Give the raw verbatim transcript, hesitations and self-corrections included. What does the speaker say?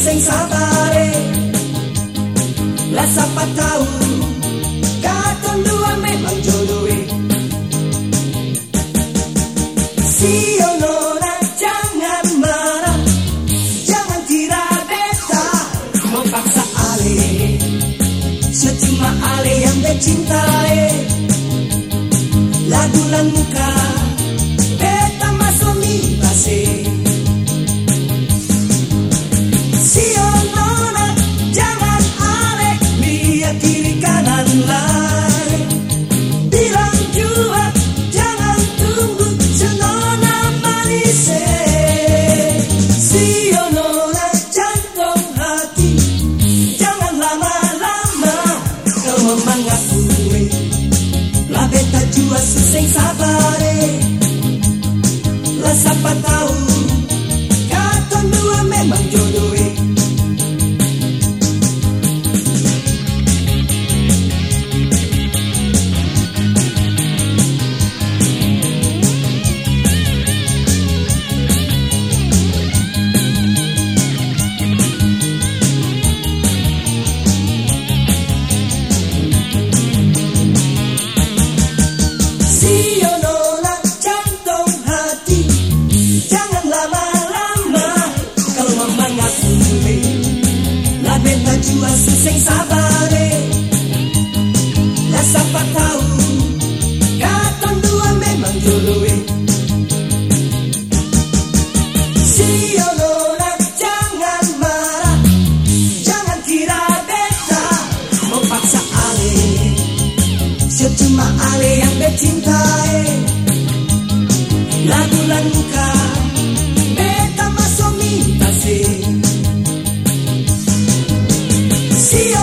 sing sabare. Lah siapa tahu katon dua memang jodohe. Sio nona jangan marah, jangan kira beta mau paksa ale. Cuma ale yang mencintai. Lagu-lagu muka beta masuk mibase. Sio nona jangan ale, lihat kiri kanan lai. Bilang jua jangan tunggu senona manisé. Sio nona jantung hati jangan lama-lama kau mengakui. Lah beta jua suseng sabare. Lah siapa tahu katon dua memang jodohe. Sio nona jantung hati jangan lama-lama kalau memang ngakui. Lah beta jua suseng sabare. Lah siapa tahu katon dua memang jodohe. Sio nona jangan marah, jangan kira beta mau paksa ale. Cuma ale yang mencintai. Lagu-lagu muka beta masuk minta sih. Sio